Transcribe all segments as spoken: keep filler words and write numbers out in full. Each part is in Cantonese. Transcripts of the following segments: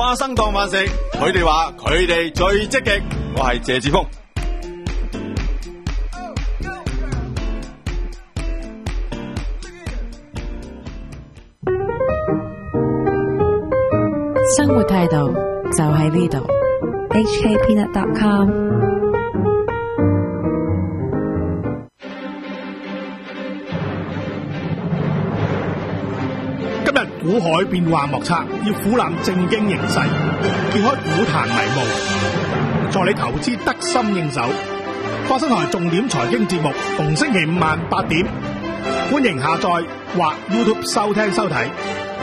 花生當飯食，佢哋話佢哋最積極。我係謝志峰。 生活態度就喺呢度。 H K peanut dot com。 今日股海變幻莫測，要俯瞰正經形勢，揭開股壇迷霧，助你投資得心應手。花生台重點財經節目，逢星期五晚八點，歡迎下載或 YouTube 收聽收睇。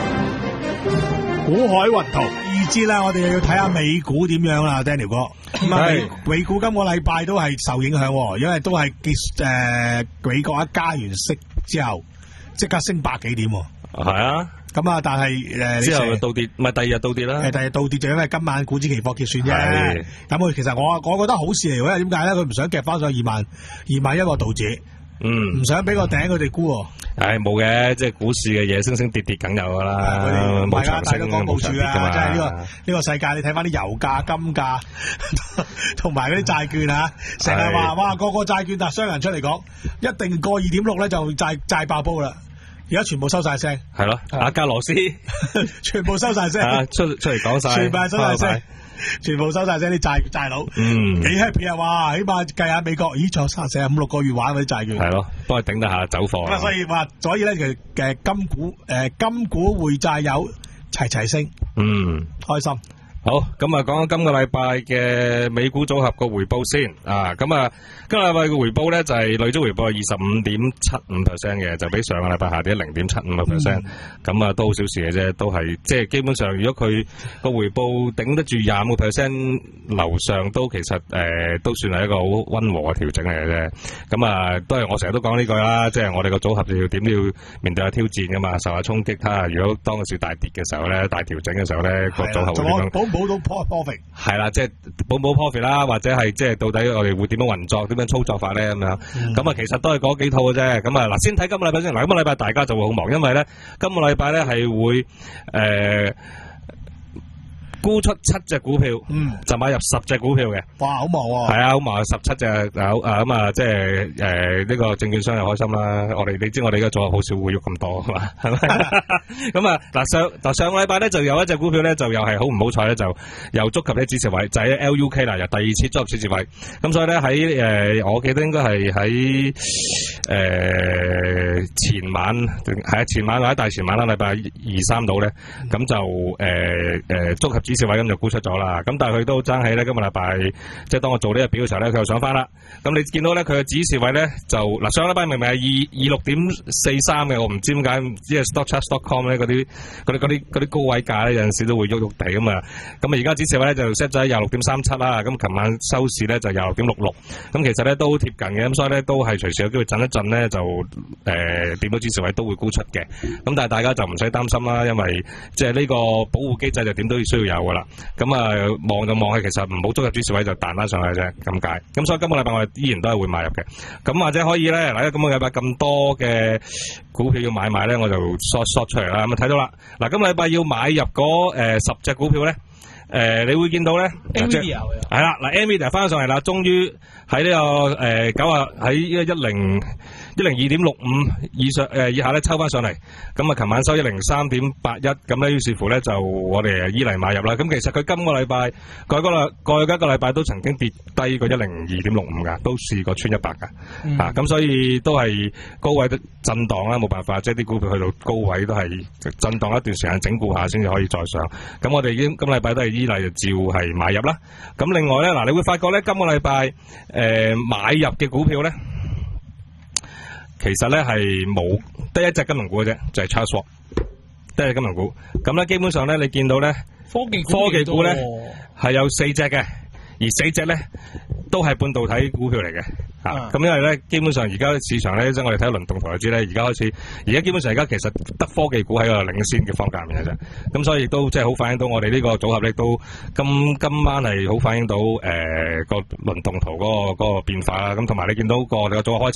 股海雲圖，意知啦，我哋又要睇下美股點樣啦 ，Daniel 哥。咁啊，美美股今個禮拜都係受影響，因為都係結誒美國一加完息之後，即刻升百幾點。 係啊。 咁啊，但係誒之後倒跌，唔係第二日倒跌啦。 誒，第二日倒跌就因為今晚股指期貨結算啫。咁我其實我我覺得好事嚟，因為點解咧？佢唔想夾翻上二萬二萬一個道指。嗯，唔想俾個頂佢哋沽喎。唉，冇嘅，即係股市嘅嘢升升跌跌梗有噶啦。唔係啊，大家講冇處啊，即係呢個呢個世界，你睇翻啲油價、金價同埋嗰啲債券啊，成日話哇個個債券，但係商人出嚟講，一定過二點六咧就債債爆煲啦。而家全部收晒聲，係咯，阿加羅斯全部收晒聲，出出嚟講晒，全部收晒聲。全部收晒聲啲債債佬，嗯，幾 happy 啊！哇，起碼計下美國，咦，仲有三四五六個月玩嗰啲債券，係咯，幫佢頂得下走貨。咁啊，所以話，所以咧，其實嘅金股誒金股匯債有齊齊升，嗯，開心。好，咁啊，講緊今個禮拜嘅美股組合個回報先啊，咁啊，今個禮拜嘅回報咧就係累積回報係二十五點七五 percent 嘅，就比上個禮拜下跌零點七五個 percent， 咁啊都好小事嘅啫，都係即係基本上，如果佢個回報頂得住廿五個 percent 樓上，都其實誒、呃、都算係一個好溫和嘅調整嚟嘅啫。咁啊，都係我成日都講呢句啦，即係我哋個組合就要點都要面對下挑戰噶嘛，受下衝擊。睇下如果當個市大跌嘅時候咧，大調整嘅時候咧，個組合會點樣？保到 profit 係啦，即係保唔保 profit 啦，或者係即係到底我哋會點樣運作，點樣操作法咧咁樣。咁啊、嗯，其實都係嗰幾套嘅啫。咁啊，嗱，先睇今個禮拜先。嗱，今個禮拜大家就會好忙，因為咧今個禮拜咧係會誒。呃沽出七隻股票，嗯，就買入十隻股票嘅。哇，好忙喎！係啊，好忙，十七隻有啊咁啊，即係誒呢個證券商又開心啦。我哋你知我哋嘅組合好少會喐咁多，係嘛？係咪？咁啊嗱上嗱上個禮拜咧就有一隻股票咧就又係好唔好彩咧，就又觸及啲支持位，就係 L U K 啦，又第二次觸及支持位。咁所以咧喺誒，我記得應該係喺誒前晚係啊前晚或者大前晚啦，禮拜二三度咧，咁就誒誒觸及指示位咁就沽出咗啦，咁但係佢都爭起咧。今個禮拜即係當我做呢個表嘅時候咧，佢又上翻啦。咁你見到咧，佢嘅指示位咧就嗱上個禮拜明明係二二六點四三嘅，我唔知點解，唔知係 stockcharts dot com 咧嗰啲嗰啲嗰啲嗰啲高位價咧有陣時都會喐喐地咁啊。咁啊而家指示位咧就 set 咗喺廿六點三七啦。咁琴晚收市咧就廿六點六六，咁其實咧都貼近嘅，咁所以咧都係隨時有機會震一震咧就誒掂到指示位都會沽出嘅。咁但係大家就唔使擔心啦，因為即係呢個保護機制就點都要需要有噶啦，咁啊望就望係，其實唔好捉入指示位就彈翻上去啫，咁解。咁所以今個禮拜我哋依然都係會買入嘅。咁或者可以咧，嗱，今個禮拜咁多嘅股票要買賣咧，我就 short short 出嚟啦。咁啊睇到啦，嗱，今個禮拜要買入嗰誒十隻股票咧，誒你會見到咧 ，Nvidia 係啦，嗱 Nvidia 翻上嚟啦，終於喺呢個誒九啊喺呢個一零。一零二點六五以上誒、呃、以下咧抽翻上嚟，咁啊琴晚收一零三點八一，咁咧於是乎咧就我哋依嚟買入啦。咁其實佢今個禮拜過去嗰個過去一個禮拜都曾經跌低過一零二點六五噶，都試過穿一百噶，嗯、啊咁所以都係高位震盪啦，冇辦法，即係啲股票去到高位都係震盪一段時間整固下先至可以再上。咁我哋已經今個禮拜都係依嚟就照係買入啦。咁另外咧嗱，你會發覺咧今個禮拜誒買入嘅股票咧。其實咧係冇得一隻金融股嘅啫，就係 Charles Schwab， 得一隻金融股。咁咧基本上咧，你見到咧科技科技股咧係有四隻嘅，而四隻咧都係半導體股票嚟嘅。吓咁、嗯、因為咧基本上而家市場咧，即係我哋睇下輪動圖就知咧，而家開始，而家基本上而家其實得科技股喺個領先嘅方向面嘅啫。咁所以亦都即係好反映到我哋呢個組合咧，都今今晚係好反映到誒個輪動圖嗰個嗰個變化啦。咁同埋你見到個我哋個組合開始。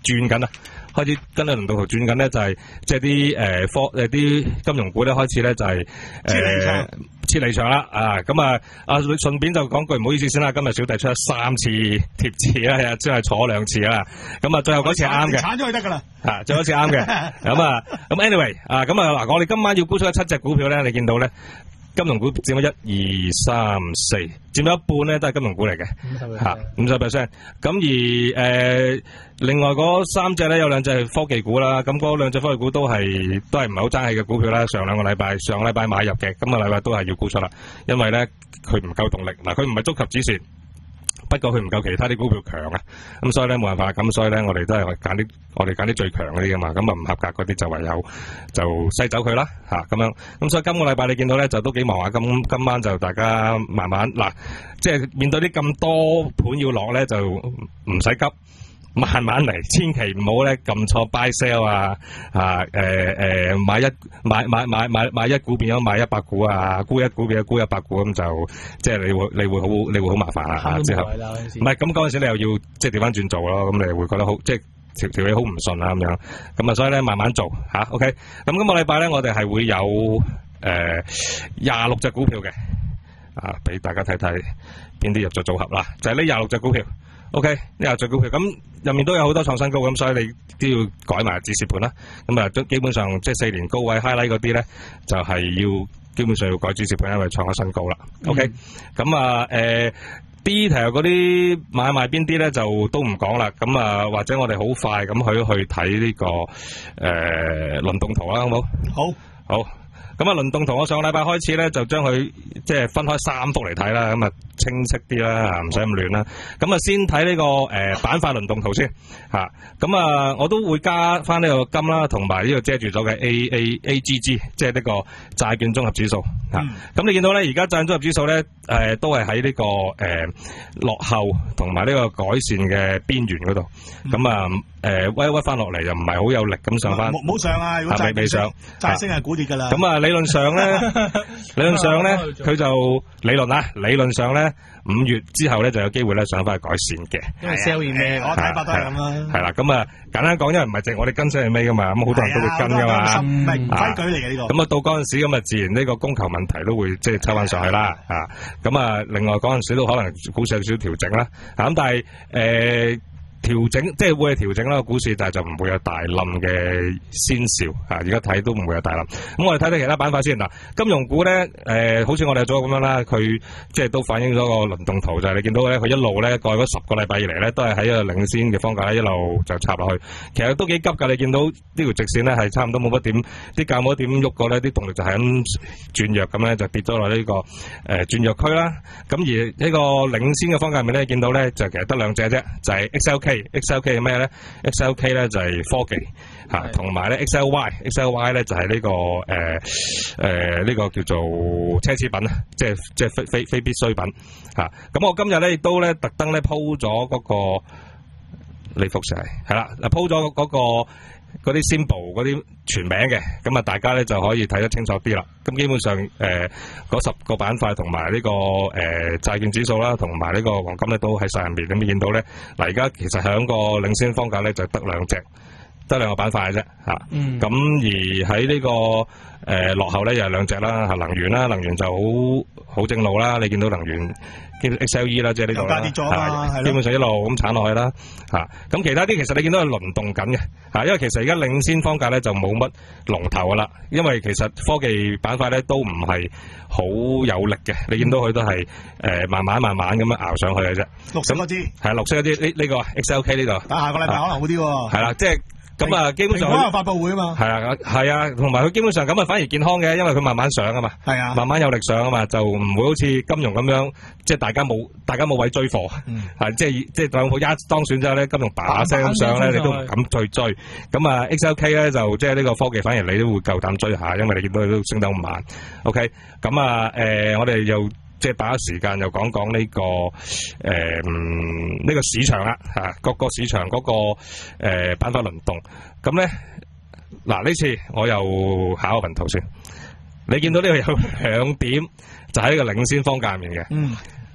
轉緊啊，開始跟住輪動圖轉緊咧，就係即係啲誒科誒啲金融股咧開始咧就係誒撤離場啦啊！咁啊啊順便就講句唔好意思先啦，今日小弟出咗三次貼紙啦，即係坐兩次啦。咁啊最後嗰次係啱嘅，鏟咗佢得㗎啦。啊，最後一次啱嘅。咁啊咁 anyway 啊咁啊嗱，我哋今晚要沽出七隻股票咧，你見到咧。金融股佔咗一二三四，佔咗一半咧都係金融股嚟嘅，嚇五十 percent。咁而誒、呃、另外嗰三隻咧有兩隻係科技股啦，咁嗰兩隻科技股都係都係唔係好爭氣嘅股票啦。上兩個禮拜上個禮拜買入嘅，今個禮拜都係要沽出啦，因為咧佢唔夠動力，嗱佢唔係觸及止蝕。不過佢唔夠其他啲股票強啊，咁所以咧冇辦法，咁所以咧我哋都係揀啲我哋揀啲最強嗰啲噶嘛，咁啊唔合格嗰啲就唯有就篩走佢啦嚇咁樣，咁所以今個禮拜你見到咧就都幾忙啊，咁今晚就大家慢慢嗱，即係面對啲咁多盤要落咧就唔使急。慢慢嚟，千祈唔好咧撳錯 buy sell 啊啊誒誒、呃、買一買買買買買一股變咗買一百股啊，沽一股變咗沽一百股咁就即係你會你會好你會好麻煩啊之後，唔係咁嗰陣時你又要即係調翻轉做咯，咁你會覺得好即係條條氣好唔順啊咁樣，咁啊所以咧慢慢做嚇、啊、OK，咁今個禮拜咧我哋係會有誒廿六隻股票嘅啊，俾大家睇睇邊啲入咗組合啦，就係呢廿六隻股票。O.K. 呢個最股票咁入面都有好多創新高咁，所以你都要改埋止蝕盤啦。咁啊，基本上即係四年高位 highlight 嗰啲咧，就係、是、要基本上要改止蝕盤，因為創咗新高啦。O.K. 咁啊誒 detail 嗰啲買賣邊啲咧就都唔講啦。咁啊或者我哋好快咁去去睇呢、這個誒、呃、輪動圖啦，好唔好？好。好。咁啊，輪動圖我上個禮拜開始咧，就將佢即係分開三幅嚟睇啦，咁啊清晰啲啦，唔使咁亂啦。咁啊，先睇呢個誒板塊輪動圖先嚇。咁啊，我都會加翻呢個金啦，同埋呢個遮住咗嘅 A A A G G， 即係呢個債券綜合指數嚇。咁、嗯、你見到咧，而家債券綜合指數咧，誒、呃、都係喺呢個誒、呃、落後同埋呢個改善嘅邊緣嗰度。咁、嗯、啊誒屈屈翻落嚟又唔係好有力咁上翻。冇上啊！如果債未上，債升係股跌㗎啦。咁啊理論上咧，理論上咧，佢就理論啊，理論上咧，五月之後咧就有機會咧上翻去改善嘅。因為 sell 完咩？我睇法都係咁啦。係啦，咁啊簡單講，因為唔係淨我哋跟上係尾㗎嘛，咁好多人都會跟㗎嘛。唔係規矩嚟嘅呢個。咁啊到嗰陣時咁啊，自然呢個供求問題都會即係抽翻上去啦。啊，咁啊另外嗰陣時都可能股市有少少調整啦。啊咁但係誒。調整即係會係調整啦個股市，但係就唔會有大冧嘅先兆啊！而家睇都唔會有大冧。咁我哋睇睇其他板塊先嗱，金融股咧誒、呃，好似我哋做咁樣啦，佢即係都反映咗個輪動圖，就係、是、你見到咧，佢一路咧過去嗰十個禮拜以嚟咧，都係喺一個領先嘅方向，一路就插落去。其實都幾急㗎，你見到呢條直線咧係差唔多冇乜點，啲價冇乜點喐過咧，啲動力就係咁轉弱咁咧，就跌咗落呢個誒、呃、轉弱區啦。咁而呢個領先嘅方向入面咧，見到咧就其實得兩隻啫，就係、是、X L K。X L K 係咩咧 ？X L K 咧就係科技嚇，同埋咧 X L Y，X L Y 咧就係呢、這個誒誒呢個叫做奢侈品啊，即係即係非非非必需品嚇。咁、啊、我今日咧亦都咧特登咧鋪咗嗰個呢幅就係係啦，嗱鋪咗嗰個。嗰啲 symbol 嗰啲全名嘅，咁啊大家咧就可以睇得清楚啲啦。咁基本上誒嗰十個板塊同埋呢個誒、呃、債券指數啦，同埋呢個黃金咧都喺晒入面。咁你見到咧，嗱而家其實喺個領先方價咧就得兩隻，得兩個板塊嘅啫嚇。咁、嗯、而喺呢、這個誒、呃、落後咧又係兩隻啦嚇，能源啦，能源就好好正路啦。你見到能源。X L E 啦，即係呢度啦，基本上一路咁鏟落去啦，嚇、啊。咁其他啲其實你見到係輪動緊嘅，嚇、啊，因為其實而家領先方價咧就冇乜龍頭噶啦，因為其實科技板塊咧都唔係好有力嘅，你見到佢都係誒、呃、慢慢慢慢咁樣熬上去嘅啫。綠色嗰啲係綠色嗰啲呢呢個 X L K 呢度，但下個禮拜可能好啲喎。係啦，即係。咁啊，基本上佢發佈會啊嘛，係啊，係啊，同埋佢基本上咁啊，反而健康嘅，因為佢慢慢上啊嘛，係啊，慢慢有力上啊嘛，就唔會好似金融咁樣，即係大家冇大家冇位追貨，係、嗯、即係即係特朗普一當選之後咧，金融把聲咁上咧，你都唔敢再追。咁啊 ，X L K 咧就即係呢個科技，反而你都會夠膽追下，因為你見到佢都升得好慢。OK，咁啊，誒、呃，我哋又。即係把握時間又講講呢、這個誒呢、呃這個市場啦嚇，各個市場嗰、那個誒板塊輪動。咁咧嗱呢次我又考個雲圖先，你見到呢個有兩點就喺呢個領先方價入面嘅。嗯。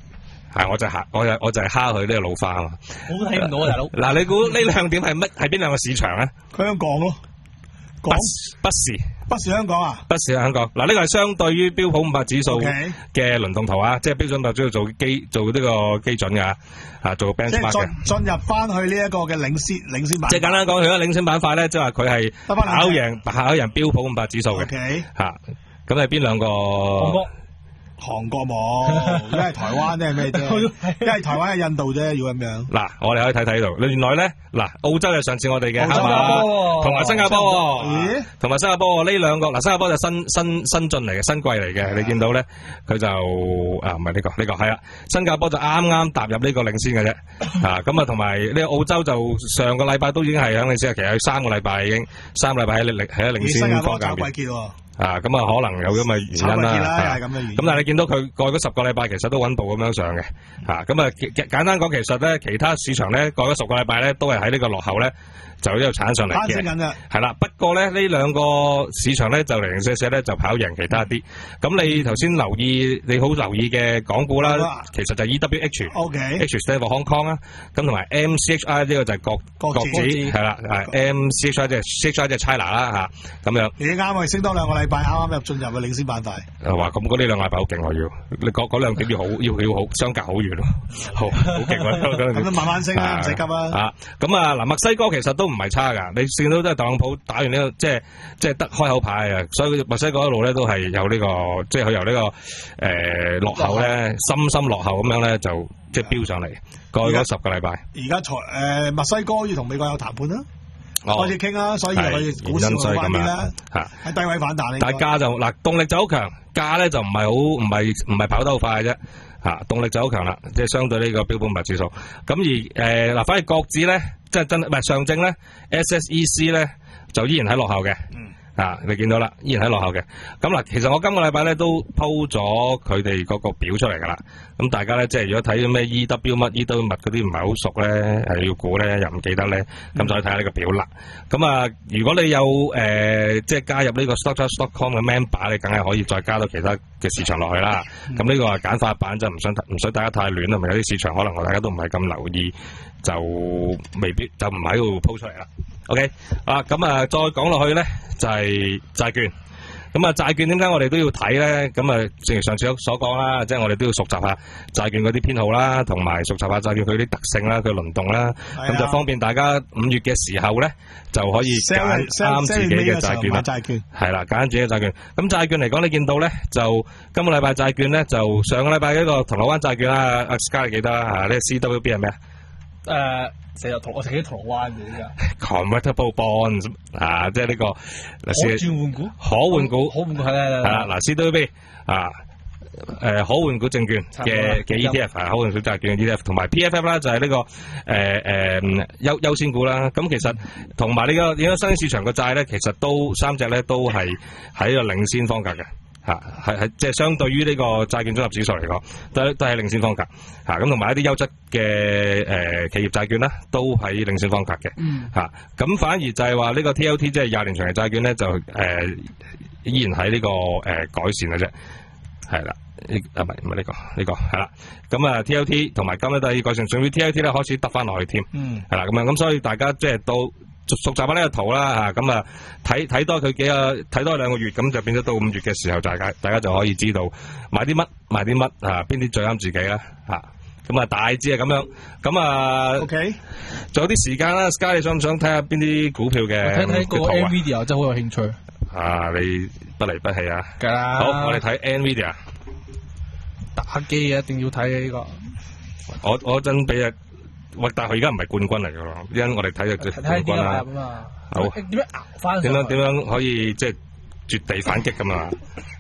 係我就蝦，我就我就係蝦佢呢個老花啊嘛。 我都睇唔到啊，大佬。 嗱，你估呢兩點係乜？係邊兩個市場咧？ 香港咯， 不不是。 不是香港啊？ 不是香港，嗱呢個係相對於標普五百指數嘅輪動圖啊，即係標準五百指數做基做呢個基準㗎，啊做 benchmark 嘅。 即係進進入翻去呢一個嘅領先領先板塊。 即係簡單講，佢個領先板塊咧，即係話佢係跑贏跑贏標普五百指數嘅。 OK。 嚇，咁係邊兩個？ 韓國。韓國冇，一係台灣，一係咩啫？一係台灣，一係印度啫，要咁樣。 嗱，我哋可以睇睇度，原來咧，嗱，澳洲就上次我哋嘅係嘛，同埋新加坡，咦？同埋新加坡呢兩個，嗱，新加坡就新新新進嚟嘅，新貴嚟嘅，你見到咧，佢就啊唔係呢個呢個係啦，新加坡就啱啱踏入呢個領先嘅啫，啊，咁啊同埋呢個澳洲就上個禮拜都已經係響領先，其實有三個禮拜已經三個禮拜喺領喺領先方界邊。啊，咁啊，可能有咁嘅原因啦。咁但係你見到佢過咗十個禮拜，其實都穩步咁樣上嘅。嚇，咁啊，簡單講，其實咧，其他市場咧過咗十個禮拜咧，都係喺呢個落後咧，就呢度產上嚟嘅。 攀升緊嘅。係啦，不過咧呢兩個市場咧就零零舍舍咧就跑贏其他啲。咁你頭先留意，你好留意嘅港股啦，其實就 E W H。O.K. H stand for Hong Kong 啊，咁同埋 M C H I 呢個就係國國指係啦，係 M C H I 即係 C H I 即係 China 啦嚇，咁樣。 你啱啊，升多兩個禮拜，啱啱入進入嘅領先板塊。 啊話咁嗰呢兩個禮拜好勁喎，要你嗰嗰兩點要好要要好相隔好遠咯，好好勁喎。 咁都慢慢升啦，唔使急啦。 啊，咁啊嗱，墨西哥其實都唔係差㗎，你見到都係特朗普打完呢個即係即係得開口牌啊，所以墨西哥一路咧都係有呢個即係佢由呢個誒落後咧，深深落後咁樣咧就即係飆上嚟，過咗十個禮拜。 而家財誒墨西哥要同美國有談判啦。開始傾啦，所以佢股市會翻啲啦，喺低位反彈。 但係價就嗱動力就好強，價咧就唔係好唔係唔係跑得好快嘅啫，嚇動力就好強啦，即係相對呢個標普五百指數。咁而誒嗱，反而國指咧，即係真唔係上證咧 ，S S E C 咧就依然喺落後嘅。啊！你見到啦，依然喺落後嘅。咁嗱，其實我今個禮拜咧都鋪咗佢哋嗰個表出嚟㗎啦。咁大家咧，即係如果睇咩 E W 乜 E W 乜嗰啲唔係好熟咧，誒要估咧又唔記得咧，咁就可以睇下呢個表啦。咁啊，如果你有誒、呃、即係加入呢個 stocktrust dot com 嘅 member，你梗係可以再加到其他嘅市場落去啦。咁呢、嗯、個係簡化版，就唔想唔想大家太亂啦。咪有啲市場可能我大家都唔係咁留意，就未必就唔喺度鋪出嚟啦。OK，啊咁啊，再講落去咧就係、是、債券。咁啊，債券點解我哋都要睇咧？咁啊，正如上次所講啦，即係我哋都要熟習下債券嗰啲編號啦，同埋熟習下債券佢啲特性啦、佢輪動啦，咁、啊、就方便大家五月嘅時候咧就可以揀啱自己嘅債券啦。 債券係啦，揀自己嘅債券。咁債券嚟講，你見到咧就今個禮拜債券咧就上個禮拜一個銅鑼灣債券啦，阿 Sky 你記得啊？呢個 C W B 係咩啊？ 誒、呃。成日銅，我成日銅鑼灣嘅呢個 convertible bonds 啊，即係呢、這個可轉換股， 可換股， 可換股係啦， 係啦，嗱 C W B 啊，誒可換股證券嘅嘅 E T F 啊，可換股債券嘅 E T F， 同埋 P F F 啦，就係呢個誒誒優優先股啦。咁其實同埋呢個而家新興市場嘅債咧，其實都三隻咧都係喺個領先方格嘅。嚇，係係即係相對於呢個債券綜合指數嚟講，都都係領先方格嚇。咁同埋一啲優質嘅誒企業債券啦，都喺領先方格嘅嚇。咁、嗯、反而就係話呢個 T L T 即係廿年長期債券咧，就誒、呃、依然喺呢、這個誒、呃、改善嘅啫。係啦，啊唔係唔係呢個呢、這個係啦。咁啊 T L T 同埋今日第二改善，仲要 T L T 咧開始得翻落去添。嗯，係啦咁樣，咁所以大家即係到。熟習下呢個圖啦嚇，咁啊睇睇多佢幾個睇多兩個月，咁就變咗到五月嘅時候，大家大家就可以知道買啲乜買啲乜啊，邊啲最啱自己啦嚇。咁啊大致係咁樣，咁啊 OK，仲有啲時間啦 ，Sky 你想唔想睇下邊啲股票嘅？ 睇睇個 Nvidia 真係好有興趣。 啊，你不離不棄啊！ 梗係。 好，我哋睇 Nvidia 打機一定要睇嘅呢個。 我我真俾啊！喂，但係佢而家唔係冠軍嚟噶咯，因為我哋睇就冠軍啦。好，點樣熬翻？點樣點樣可以即係絕地反擊噶嘛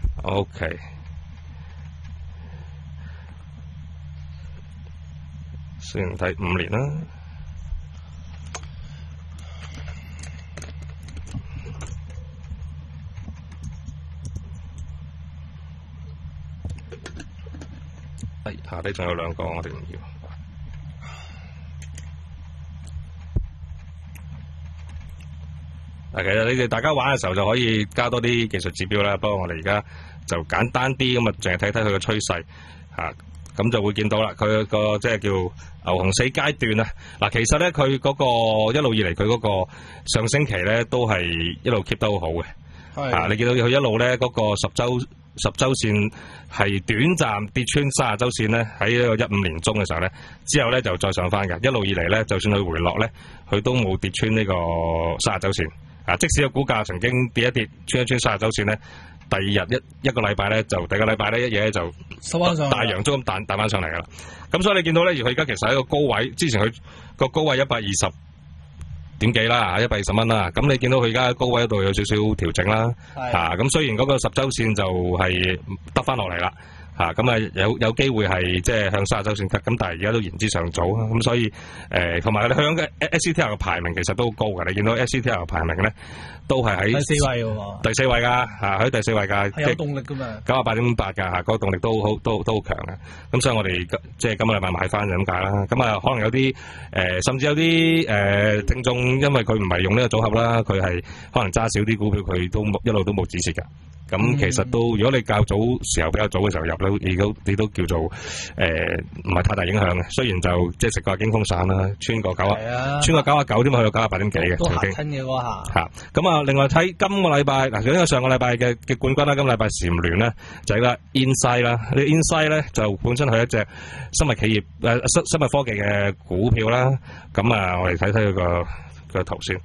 ？OK，先睇五年啦。係下底仲有兩個，我哋唔要。其實你哋大家玩嘅時候就可以加多啲技術指標啦，不過我哋而家就簡單啲咁啊，淨係睇睇佢嘅趨勢嚇。 咁就會見到啦，佢個即係叫牛熊四階段啊。嗱，其實咧佢嗰個一路以嚟佢嗰個上升期咧都係一路 keep 得好好嘅。啊，你見到佢一路咧嗰個十周十周線係短暫跌穿三十周線咧，喺呢個一五年中嘅時候咧，之後咧就再上翻嘅。一路以嚟咧，就算佢回落咧，佢都冇跌穿呢個三十周線。啊，即使個股價曾經跌一跌穿一穿三十周線咧，第二日一一個禮拜咧就第二個禮拜咧一嘢就收翻上， 大陽燭咁彈彈翻上嚟噶啦。咁所以你見到咧，而佢而家其實喺個高位，之前佢個高位一百二十點幾啦，一百二十蚊啦。咁你見到佢而家高位度有少少調整啦，嚇咁、啊、雖然嗰個十週線就係得翻落嚟啦，嚇咁啊有有機會係即係向三十週線 cut，咁但係而家都言之尚早啊。咁所以誒同埋你向嘅 S C T L 嘅排名其實都好高嘅，你見到 S C T L 嘅排名咧都係喺第四位喎， 第四位㗎嚇，喺第四位㗎， 係有動力㗎嘛， 九啊八點八㗎嚇，嗰個動力都好都都好強嘅。咁所以我哋即係今個禮拜買翻就咁解啦。咁啊可能有啲誒、呃，甚至有啲誒、呃、聽眾，因為佢唔係用呢個組合啦，佢係可能揸少啲股票，佢都一路都冇止蝕㗎。咁其實都，如果你較早時候比較早嘅時候入咧，你都你都叫做誒唔係太大影響嘅。雖然就即係食過驚風散啦，穿過九啊，穿過九啊九添，去到九啊八點幾嘅， 都嚇親嘅嗰下。 嚇咁啊！另外睇今個禮拜嗱，因為上個禮拜嘅嘅冠軍啦，今個禮拜蟬聯咧就係個 Insight 啦。呢 Insight 咧就本身係一隻生物企業誒生生物科技嘅股票啦。咁啊，我哋睇睇佢個個圖先。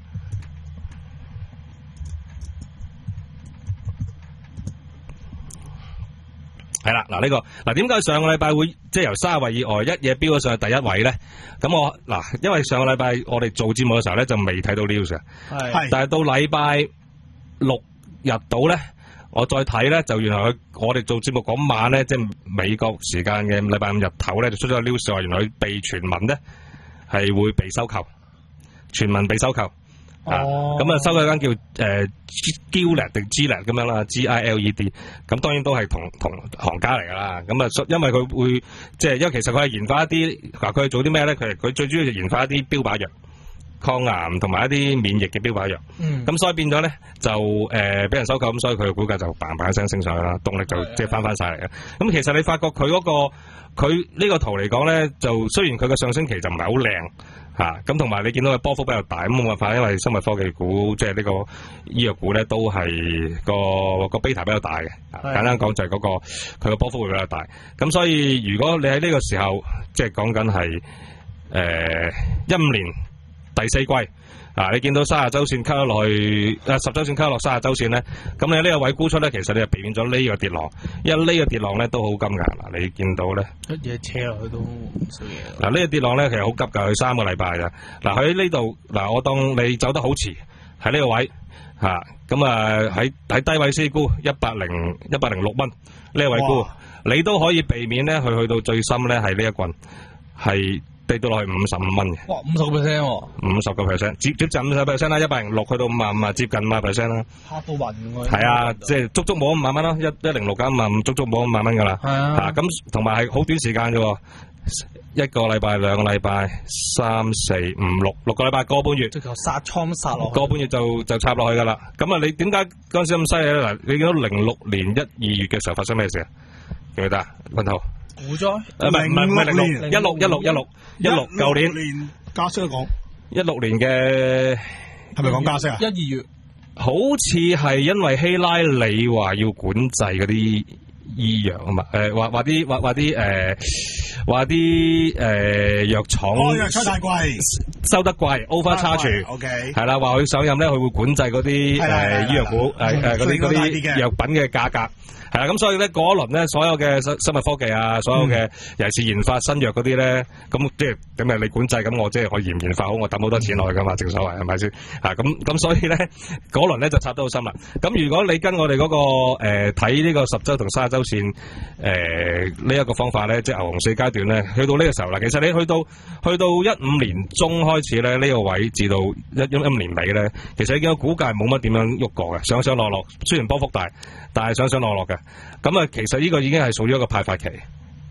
係啦，嗱呢個嗱點解上個禮拜會即係由三十位以外一嘢飆咗上去第一位咧？咁我嗱，因為上個禮拜我哋做節目嘅時候咧就未睇到 news 嘅，係，但係到禮拜六日到咧，我再睇咧就原來佢我哋做節目嗰晚咧，即係美國時間嘅禮拜五日頭咧就出咗個 news 話原來佢被傳聞咧係會被收購，傳聞被收購。啊，咁啊，收咗間叫誒 Gilead 定 Gilead 咁樣啦 ，G I L E D， 咁當然都係同同行家嚟噶啦。咁啊，因為佢會即係，因為其實佢係研發一啲，嗱佢係做啲咩咧？佢佢最主要就研發一啲標靶藥、抗癌同埋一啲免疫嘅標靶藥。咁、嗯、所以變咗咧就誒俾、呃、人收購，咁所以佢嘅股價就嘭嘭一聲升上去啦，動力就即係翻翻晒嚟嘅。咁其實你發覺佢嗰、嗰個佢呢個圖嚟講咧，就雖然佢嘅上升期就唔係好靚。吓咁同埋你見到嘅波幅比較大，咁冇辦法，因為生物科技股即係呢個醫藥股咧，都係個個 beta 比較大嘅。簡單講就係嗰、嗰個佢個波幅會比較大。咁所以如果你喺呢個時候，即係講緊係誒一五年第四季啊，你見到三十周線溝咗落去，啊十周線溝落三十周線咧，咁你喺呢個位沽出咧，其實你就避免咗呢個跌浪，因為呢個跌浪咧都好金㗎。嗱，你見到咧一嘢車落去都唔少嘢。嗱，呢個跌浪咧其實好急㗎，佢三個禮拜㗎。嗱喺呢度，嗱我當你走得好遲，喺呢個位嚇，咁啊喺喺低位先沽一百零一百零六蚊呢個位沽，你都可以避免咧，佢去到最深咧係呢一棍係。跌到落去五十五蚊嘅， 哇，五十個 percent 喎，五十個 percent，接接近五十 percent 啦，一百零六去到五十五啊，接近五十 percent 啦， 嚇到暈喎， 係啊，即係足足冇五萬蚊咯，一一零六加五十五，足足冇五萬蚊噶啦，係啊，嚇咁同埋係好短時間啫喎，一個禮拜、兩個禮拜、三四五六六個禮拜，個半月， 即係殺倉殺落， 個半月就就插落去噶啦。咁啊，你點解嗰陣時咁犀利咧？嗱，你見到零六年一二月嘅時候發生咩事啊？記唔記得啊？君濤。 股災？ 唔係唔係唔係零六，一六一六一六一六，舊年加息都講一六年嘅係咪講加息啊？ 一二月好似係因為希拉里話要管制嗰啲醫藥啊嘛，誒話話啲話話啲誒話啲誒藥廠藥廠太貴， 收得貴 overcharge，OK 係啦，話佢上任咧，佢會管制嗰啲誒醫藥股誒誒嗰啲嗰啲藥品嘅價格。係啦，咁所以咧嗰一輪咧，所有嘅生生物科技啊，所有嘅尤其是研發新藥嗰啲咧，咁即係咁誒你管制，咁我即係我研唔研發好，我抌好多錢落去噶嘛，正所謂係咪先？啊，咁咁所以咧嗰輪咧就插得好深啦。咁如果你跟我哋嗰、那個誒睇呢個十週同三十週線誒呢一個方法咧，即係牛熊四階段咧，去到呢個時候啦，其實你去到去到一五年中開始咧，呢、這個位至到一一五年尾咧，其實已經個股價冇乜點樣喐過嘅，上上落落，雖然波幅大，但係上上落落嘅。咁啊，其實呢個已經係屬於一個派發期，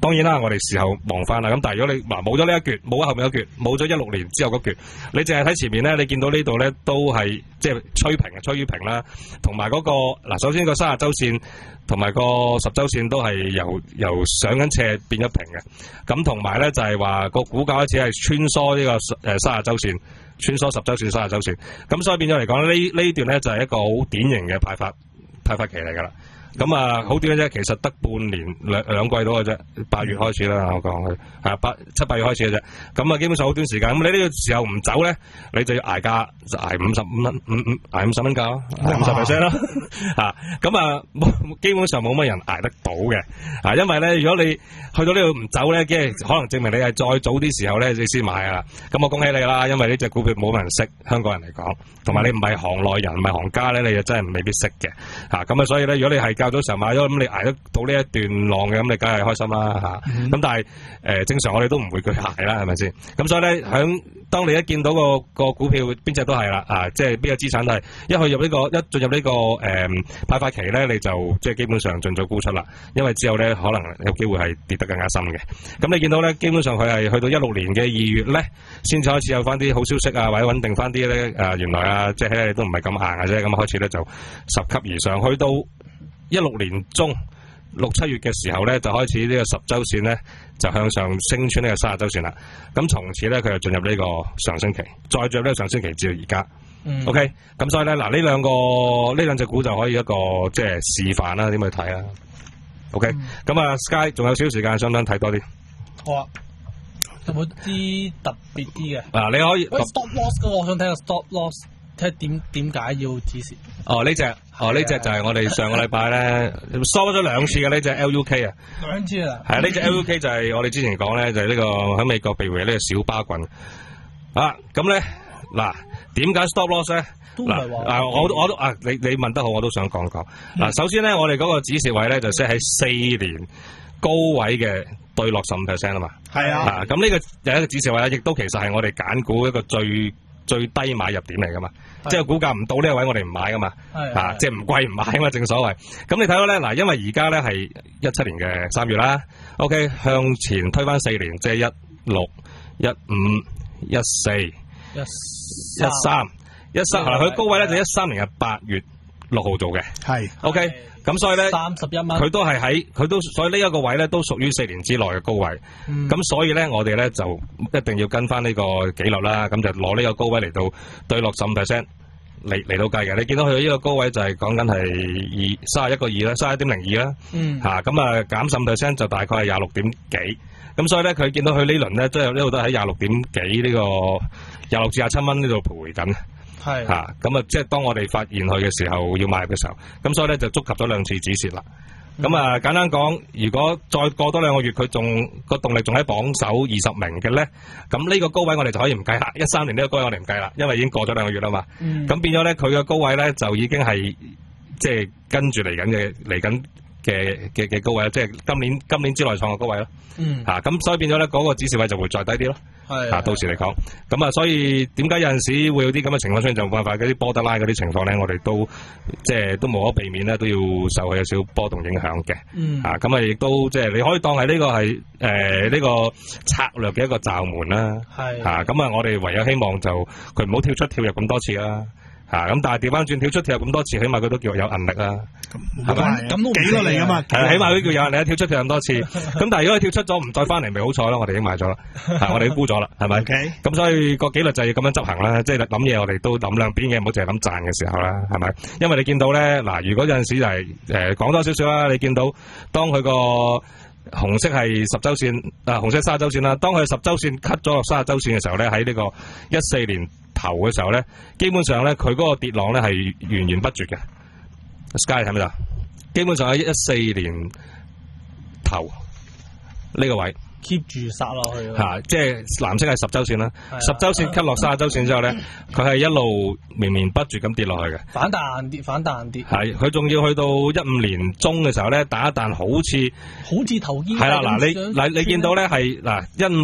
當然啦，我哋事後望翻啦。咁但係如果你嗱冇咗呢一橛，冇咗後面一橛，冇咗一六年之後嗰橛，你淨係睇前面咧，你見到呢度咧都係即係吹平嘅，吹於平啦。同埋嗰個嗱，首先個三十周線同埋個十周線都係由由上緊斜變咗平嘅。咁同埋咧就係話個股價開始係穿梭呢個誒三十周線，穿梭十周線、三十周線。咁所以變咗嚟講呢呢段咧就係一個好典型嘅派發派發期嚟㗎啦。咁啊，好短嘅啫，其實得半年兩兩季到嘅啫，八月開始啦，我講佢係八七八月開始嘅啫。咁啊，基本上好短時間。咁你呢個時候唔走咧，你就要捱價，就捱五十五蚊，五五捱五十蚊價，捱五十 percent 咯。啊，咁啊，基本上冇乜人捱得到嘅。啊，因為咧，如果你去到呢度唔走咧，即係可能證明你係再早啲時候咧，你先買啊。咁我恭喜你啦，因為呢隻股票冇人識，香港人嚟講，同埋你唔係行內人，唔係行家咧，你就真係未必識嘅。嚇，咁啊，所以咧，如果你係較早時候買咗，咁你捱得到呢一段浪嘅，咁你梗係開心啦嚇。咁、嗯、但係誒、呃、正常我哋都唔會去捱啦，係咪先？咁所以咧，響當你一見到個個股票邊隻都係啦，啊，即係邊個資產都係一去入呢、這個一進入呢、這個誒、呃、派發期咧，你就即係基本上盡早沽出啦，因為之後咧可能有機會係跌得更加深嘅。咁你見到咧，基本上佢係去到一六年嘅二月咧，先至開始有翻啲好消息啊，或者穩定翻啲咧誒，原來啊，即係都唔係咁硬嘅啫，咁開始咧就十級而上，去到一六年中六七月嘅時候咧，就開始呢個十周線咧就向上升穿呢個三十周線啦。咁從此咧佢就進入呢個上升期，再進入呢個上升期至到而家。嗯、OK，咁所以咧嗱呢兩個呢兩隻股就可以一個即係示範啦，點去睇啊 ？OK，咁、嗯、啊 Sky 仲有少少時間，想唔想睇多啲？ 好啊，有冇啲特別啲嘅？ 嗱，你可以。 喂 ，stop loss 嗰個，我想睇下 stop loss。睇點點解要指示？ 哦，呢隻哦呢隻就係我哋上個禮拜咧收咗兩次嘅呢隻 L U K 啊， 兩次啊， 係啊，呢隻 L U K 就係我哋之前講咧，就係呢個喺美國被譽為呢個小巴棍啊。咁咧嗱，點解 stop loss 咧？嗱啊，我我都啊，你你問得好，我都想講講嗱。首先咧，我哋嗰個指示位咧就 set 喺四年高位嘅對落十五 percent 啊嘛。係啊，咁呢個有一個指示位咧，亦都其實係我哋揀股一個最最低買入點嚟噶嘛，即係股價唔到呢個位我哋唔買噶嘛，啊，即係唔貴唔買啊嘛，正所謂。咁你睇到咧嗱，因為而家咧係一七年嘅三月啦 ，OK， 向前推翻四年，即係一六、一五、一四、一三、一三，佢高位咧就一三年嘅八月六號做嘅，係 OK。咁所以咧，三十一蚊，佢都係喺佢都，所以呢一個位咧都屬於四年之內嘅高位。咁、嗯、所以咧，我哋咧就一定要跟翻呢個紀律啦。咁就攞呢個高位嚟到對落十五 percent 嚟嚟到計嘅。你見到佢呢個高位就係講緊係二三十一個二啦，三十一點零二啦。嗯。嚇咁啊，減十五 percent 就大概係廿六點幾。咁所以咧，佢見到佢呢輪咧都有呢度都喺廿六點幾呢個廿六至廿七蚊呢度徘徊緊。係吓，咁啊，即係當我哋發現佢嘅時候，要買入嘅時候，咁所以咧就觸及咗兩次指示啦。咁、嗯、啊，簡單講，如果再過多兩個月，佢仲個動力仲喺榜首二十名嘅咧，咁呢個高位我哋就可以唔計啦。一三年呢個高位我哋唔計啦，因為已經過咗兩個月啦嘛。咁、嗯、變咗咧，佢嘅高位咧就已經係即係跟住嚟緊嘅嚟緊嘅嘅嘅高位啦，即係今年今年之內創嘅高位咯。嗯。吓、啊，咁所以變咗咧，嗰個指示位就會再低啲咯。係啊，到時嚟講，咁啊，所以點解有陣時會有啲咁嘅情況出現，就冇辦法嗰啲波德拉嗰啲情況咧，我哋都即係都無可避免咧，都要受佢有少少波動影響嘅。嗯。啊，咁啊，亦都即係你可以當係呢個係誒呢個策略嘅一個罩門啦。係。啊，咁啊，我哋唯有希望就佢唔好跳出跳入咁多次啦。啊，咁但係調翻轉跳出跳入咁多次，起碼佢都叫有韌力啦。係咪？咁都幾個嚟噶嘛？係，起碼都叫有韌力，跳出跳咁多次。咁但係如果佢跳出咗唔再翻嚟，咪好彩咯。我哋已經買咗啦，我哋都沽咗啦，係咪？咁、okay. 所以個紀律就要咁樣執行啦。即係諗嘢，我哋都諗兩邊嘅，唔好淨係諗賺嘅時候啦，係咪？因為你見到咧，嗱，如果有陣時就係誒講多少少啦，你見到當佢個紅色係十周線，啊紅色三十周線啦，當佢十周線 cut 咗落三十周線嘅時候咧，喺呢個一四年頭嘅時候咧，基本上咧佢嗰個跌浪咧係源源不絕嘅。Sky 睇唔睇到？基本上喺一四年頭呢個位 keep 住殺落去。嚇、 啊，即係藍色係十周線啦，十周線 cut 落三十周線之後咧，佢係一路綿綿不絕咁跌落去嘅。反彈跌，反彈跌。係，佢仲要去到一五年中嘅時候咧，打一彈好似好似頭肩。 係啦，嗱你嗱你見到咧係嗱一五年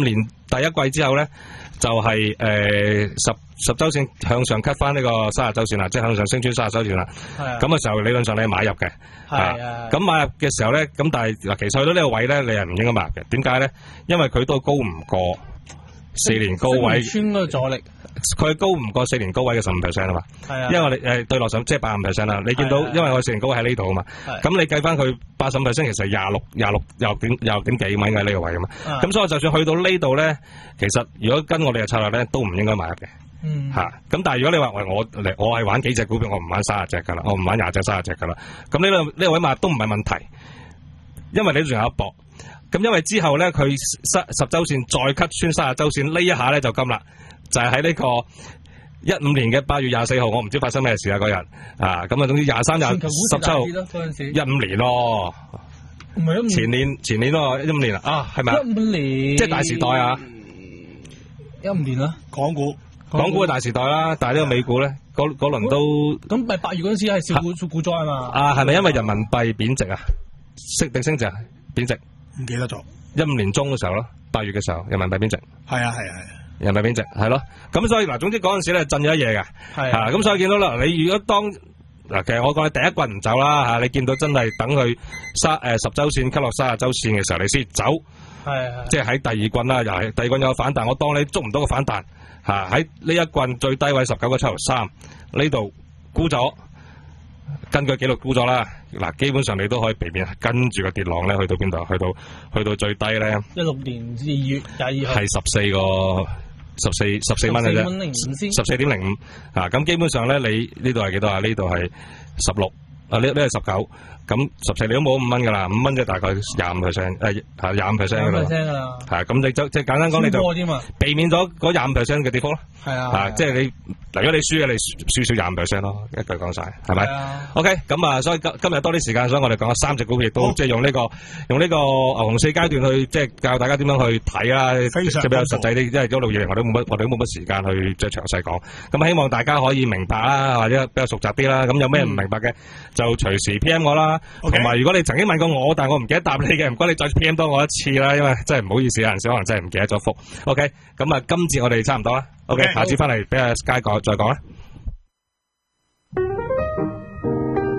第一季之後咧，就係誒十十周線向上 cut 翻呢個三十周線啦，即係向上升穿三十周線啦。咁嘅時候理論上你係買入嘅。係啊。咁買入嘅時候咧，咁但係嗱，其實去到呢個位咧，你係唔應該買入嘅。點解咧？因為佢都高唔過四年高位。 穿嗰個阻力。 佢高唔過四年高位嘅十五 percent 啊嘛。係啊。因為我哋誒對落上即係八十五 percent 啦。你見到因為我四年高位喺呢度啊嘛。咁你計翻佢八十五 percent，其實廿六廿六廿六點廿六點幾米喺呢個位啊嘛。咁所以就算去到呢度咧，其實如果跟我哋嘅策略咧，都唔應該買入嘅。嗯。吓，咁但係如果你話喂我嚟，我係玩幾隻股票，我唔玩三十隻噶啦，我唔玩廿隻三十隻噶啦。咁呢個呢個位買都唔係問題，因為你仲有一搏。咁因為之後咧，佢十十周線再 cut 穿三十周線呢一下咧就金啦，就係喺呢個一五年嘅八月廿四號，我唔知發生咩事啊嗰日啊，咁啊總之廿三廿十七號一五年咯，唔係一五年前年前年咯一五年啊，係咪啊？一五年即係大時代啊！ 一五年啦， 港股港股嘅大時代啦，但係呢個美股咧，嗰嗰輪都咁咪八月嗰陣時係小股股災啊嘛。啊， 係咪因為人民幣貶值啊？升定升值啊？貶值？ 唔記得咗。一五年中嘅時候咯，八月嘅時候，人民幣貶值。 係啊係啊係啊。 人民幣貶值係咯，咁所以嗱，總之嗰陣時咧震咗一夜嘅，係啊，咁所以見到啦，你如果當嗱，其實我講你第一棍唔走啦吓，你見到真係等佢三誒十周線吸落三十周線嘅時候，你先走，係即係喺第二棍啦，又係第二棍有反彈，我當你捉唔到個反彈吓，喺呢一棍最低位十九個七毫三呢度沽咗。根據記錄估咗啦，嗱，基本上你都可以避免跟住個跌浪咧，去到邊度？去到去到最低咧， 一六年二月廿二號係十四個十四十四蚊嘅啫，十四點零五啊！咁基本上咧，你呢度係幾多啊？呢度係十六啊，呢呢係十九，咁十四你都冇五蚊噶啦，五蚊即係大概廿五 percent，誒係廿五 percent 噶啦，係咁你就即係簡單講你就避免咗嗰廿五 percent 嘅跌幅咯，係啊，啊即係你。如果你輸嘅，你輸少廿五 percent 咯，一句講晒，係咪 ？OK，咁啊，所以今今日多啲時間，所以我哋講咗三隻股票，亦都即係用呢個用呢個牛熊四階段去即係教大家點樣去睇啦，即係比較實際啲，因為一路以嚟我都冇乜，我哋都冇乜時間去即係詳細講。咁希望大家可以明白啦，或者比較熟習啲啦。咁有咩唔明白嘅，就隨時 P M 我啦。同埋如果你曾經問過我，但係我唔記得答你嘅，唔該你再 P M 多我一次啦，因為真係唔好意思，有陣時可能真係唔記得咗覆。OK，咁啊，今節我哋差唔多啦。OK， 下次翻嚟俾阿 Sky 講再講啦。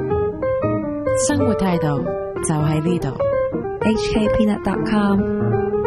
生活態度就喺呢度。 H K Peanut dot com